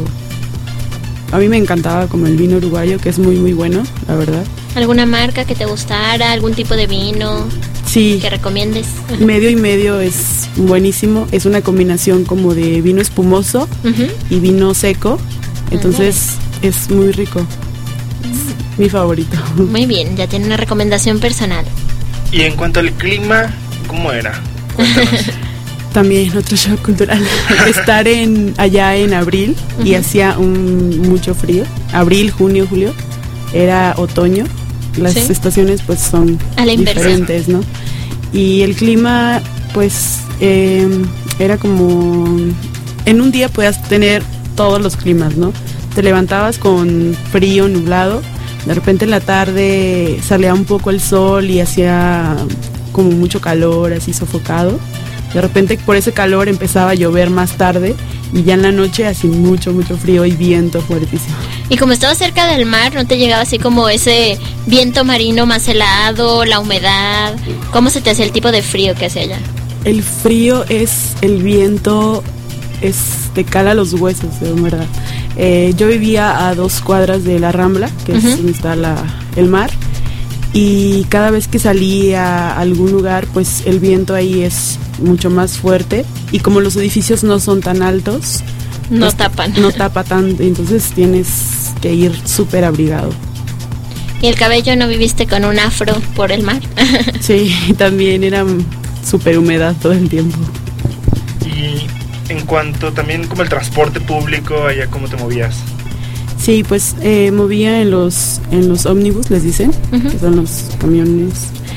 o a mí me encantaba como el vino uruguayo, que es muy muy bueno, la verdad. ¿Alguna marca que te gustara, algún tipo de vino Sí, que recomiendes? medio y medio es buenísimo, es una combinación como de vino espumoso Ujú. y vino seco, entonces es muy rico, es mi favorito. Muy bien, ya tiene una recomendación personal. Y en cuanto al clima, ¿cómo era? Cuéntanos. También otro shock cultural, estar allá en abril y hacía mucho frío, abril, junio, julio, era otoño, las Sí. estaciones pues son A la inversa. diferentes, ¿no? Y el clima pues era como, en un día podías tener todos los climas, ¿no? Te levantabas con frío, nublado, de repente en la tarde salía un poco el sol y hacía como mucho calor, así sofocado. De repente por ese calor empezaba a llover más tarde y ya en la noche así mucho frío y viento fuertísimo. Y como estaba cerca del mar, ¿no te llegaba así como ese viento marino más helado, la humedad? ¿Cómo se te hacía el tipo de frío que hace allá? El frío es el viento, te cala los huesos, de verdad. Yo vivía a 2 cuadras de la Rambla, que es donde está el mar, y cada vez que salía a algún lugar, pues el viento ahí es mucho más fuerte, y como los edificios no son tan altos, No pues, tapan. no tapa tanto, entonces tienes que ir súper abrigado. ¿Y el cabello no viviste con un afro por el mar? Sí, también era súper humedad todo el tiempo. Y en cuanto también como el transporte público, allá cómo te movías. Sí, pues movía en los ómnibus, les dicen, que son los camiones.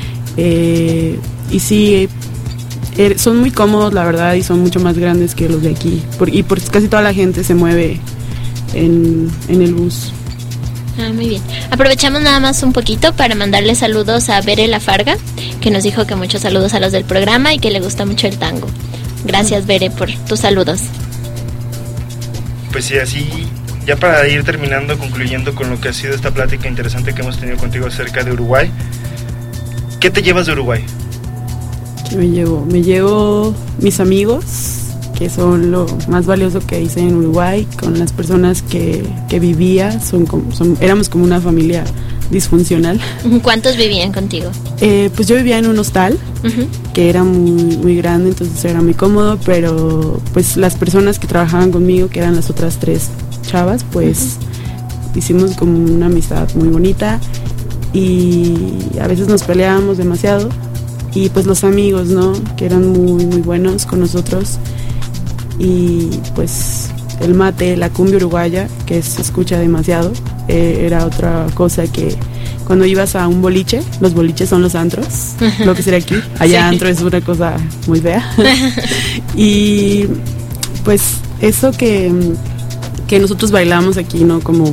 Y sí, son muy cómodos, la verdad, y son mucho más grandes que los de aquí. Y casi toda la gente se mueve en el bus. Ah, muy bien. Aprovechamos nada más un poquito para mandarle saludos a Bere Lafarga, que nos dijo que muchos saludos a los del programa y que le gusta mucho el tango. Gracias, Bere, por tus saludos. Pues sí, así, ya para ir terminando, concluyendo con lo que ha sido esta plática interesante que hemos tenido contigo acerca de Uruguay, ¿qué te llevas de Uruguay? ¿Qué me llevo? Me llevo mis amigos, que son lo más valioso que hice en Uruguay, con las personas que vivía, éramos como una familia disfuncional. ¿Cuántos vivían contigo? Pues yo vivía en un hostal, que era muy, muy grande, entonces era muy cómodo, pero pues las personas que trabajaban conmigo, que eran las otras 3 chavas, pues hicimos como una amistad muy bonita y a veces nos peleábamos demasiado. Y pues los amigos, ¿no? Que eran muy, muy buenos con nosotros. Y pues el mate, la cumbia uruguaya, que se escucha demasiado, era otra cosa que cuando ibas a un boliche, los boliches son los antros, lo que sería aquí. Allá Sí. antro es una cosa muy fea. Y pues eso que nosotros bailamos aquí, ¿no? Como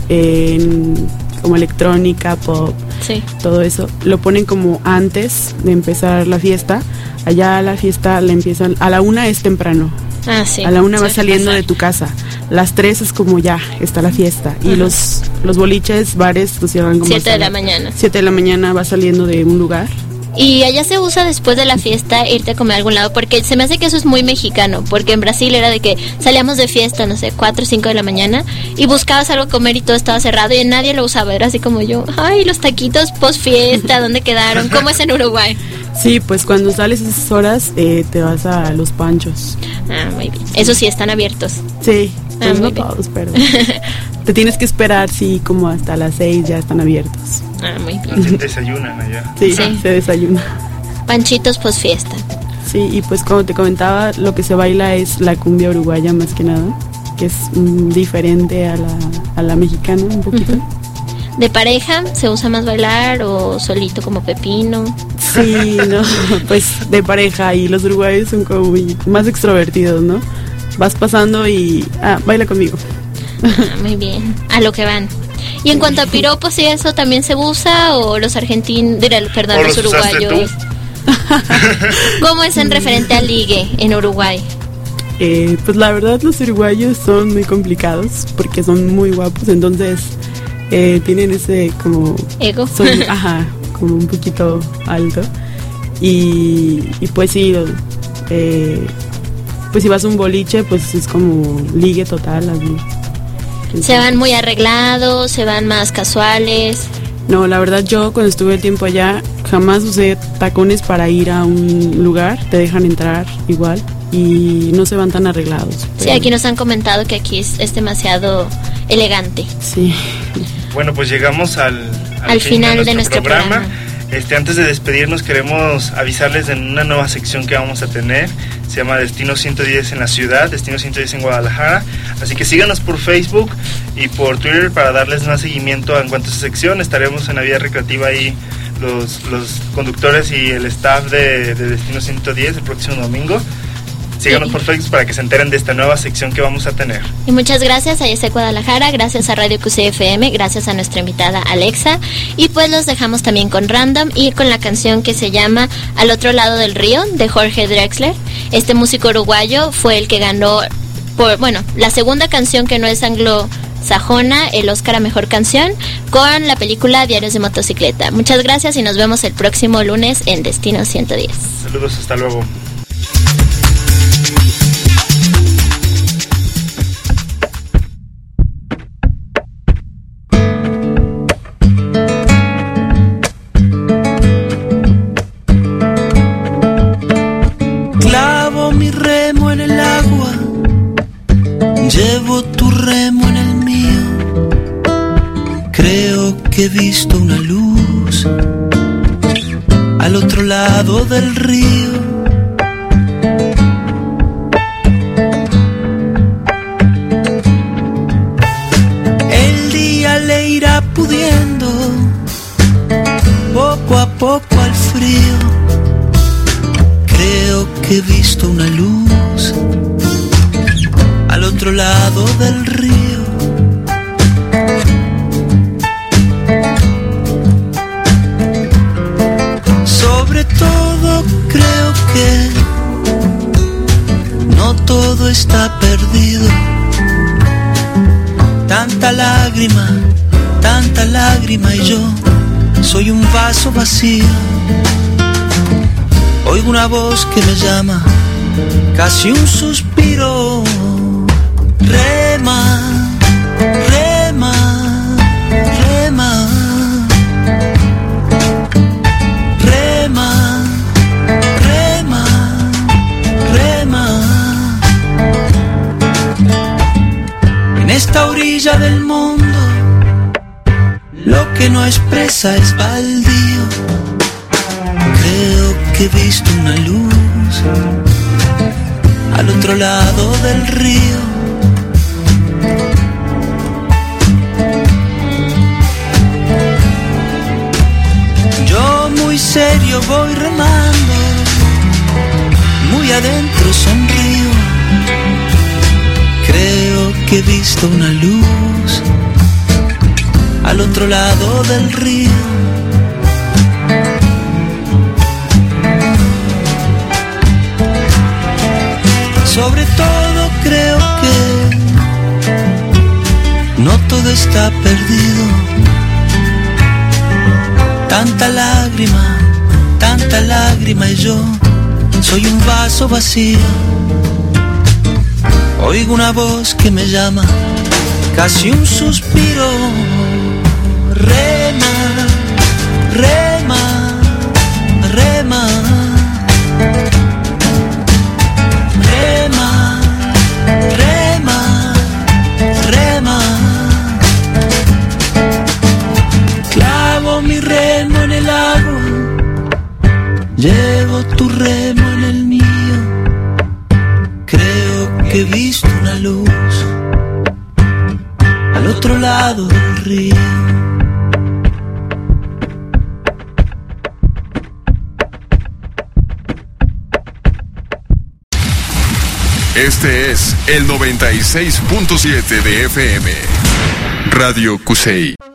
electrónica, pop, Sí. todo eso, lo ponen como antes de empezar la fiesta. Allá la fiesta la empiezan, a la 1 es temprano. Ah, sí. A la 1 vas Suele saliendo pasar. de tu casa. Las 3 es como ya, está la fiesta. Y los boliches, bares, los cierran como 7 de hasta la mañana. 7 de la mañana vas saliendo de un lugar. Y allá se usa después de la fiesta irte a comer a algún lado, porque se me hace que eso es muy mexicano, porque en Brasil era de que salíamos de fiesta, no sé, 4 o 5 de la mañana y buscabas algo a comer y todo estaba cerrado y nadie lo usaba, era así como yo, ay, los taquitos post fiesta, ¿dónde quedaron? ¿Cómo es en Uruguay? Sí, pues cuando sales esas horas te vas a los panchos. Ah, muy bien. Eso sí, están abiertos. Sí, pues muy no bien. todos, pero te tienes que esperar, sí, como hasta las 6 ya están abiertos. Ah, muy bien. También desayunan allá. Sí, Sí. se desayuna. Panchitos post fiesta. Sí, y pues como te comentaba, lo que se baila es la cumbia uruguaya más que nada, que es diferente a la mexicana un poquito. ¿De pareja se usa más bailar o solito como Pepino? Sí, no, pues de pareja, y los uruguayos son como muy más extrovertidos, ¿no? Vas pasando y, baila conmigo. Ah, muy bien, a lo que van. Y en cuanto a piropos y eso, ¿también se usa o los argentinos, perdón, ¿O los los usaste uruguayos? ¿Cómo es en referente al ligue en Uruguay? Pues la verdad los uruguayos son muy complicados porque son muy guapos, entonces tienen ese como... ¿Ego? Como un poquito alto. Y pues sí, pues si vas a un boliche, pues es como ligue total, así. ¿Se van muy arreglados? ¿Se van más casuales? No, la verdad yo cuando estuve el tiempo allá jamás usé tacones para ir a un lugar, te dejan entrar igual y no se van tan arreglados. Sí, aquí nos han comentado que aquí es demasiado elegante. Sí. Bueno, pues llegamos al final de nuestro programa. Antes de despedirnos queremos avisarles de una nueva sección que vamos a tener. Se llama Destino 110 en la ciudad, Destino 110 en Guadalajara. Así que síganos por Facebook y por Twitter para darles más seguimiento en cuanto a esa sección. Estaremos en la vía recreativa ahí los conductores y el staff de Destino 110 el próximo domingo. Síganos por Facebook para que se enteren de esta nueva sección que vamos a tener. Y muchas gracias a IESE Guadalajara, gracias a Radio QCFM, gracias a nuestra invitada Alexa. Y pues los dejamos también con Random y con la canción que se llama Al otro lado del río, de Jorge Drexler. Este músico uruguayo fue el que ganó, la segunda canción que no es anglosajona, el Oscar a Mejor Canción, con la película Diarios de Motocicleta. Muchas gracias y nos vemos el próximo lunes en Destino 110. Saludos, hasta luego. Llevo tu remo en el mío, creo que he visto una luz al otro lado del río. El día le irá pudiendo poco a poco al frío. Creo que he visto una luz al otro lado del río. Sobre todo creo que no todo está perdido. Tanta lágrima y yo soy un vaso vacío. Oigo una voz que me llama, casi un suspiro. Rema, rema, rema, rema, rema, rema. En esta orilla del mundo, lo que no expresa es baldío. Creo que he visto una luz al otro lado del río. Yo muy serio voy remando, muy adentro sonrío. Creo que he visto una luz al otro lado del río. Sobre todo creo que no todo está perdido. Tanta lágrima y yo soy un vaso vacío. Oigo una voz que me llama, casi un suspiro. Rema, rema, rema. Rema, rema, rema. Clavo mi Llevo tu remo en el mío, creo que he visto una luz al otro lado del río. Este es el 96.7 de FM, Radio Cusey.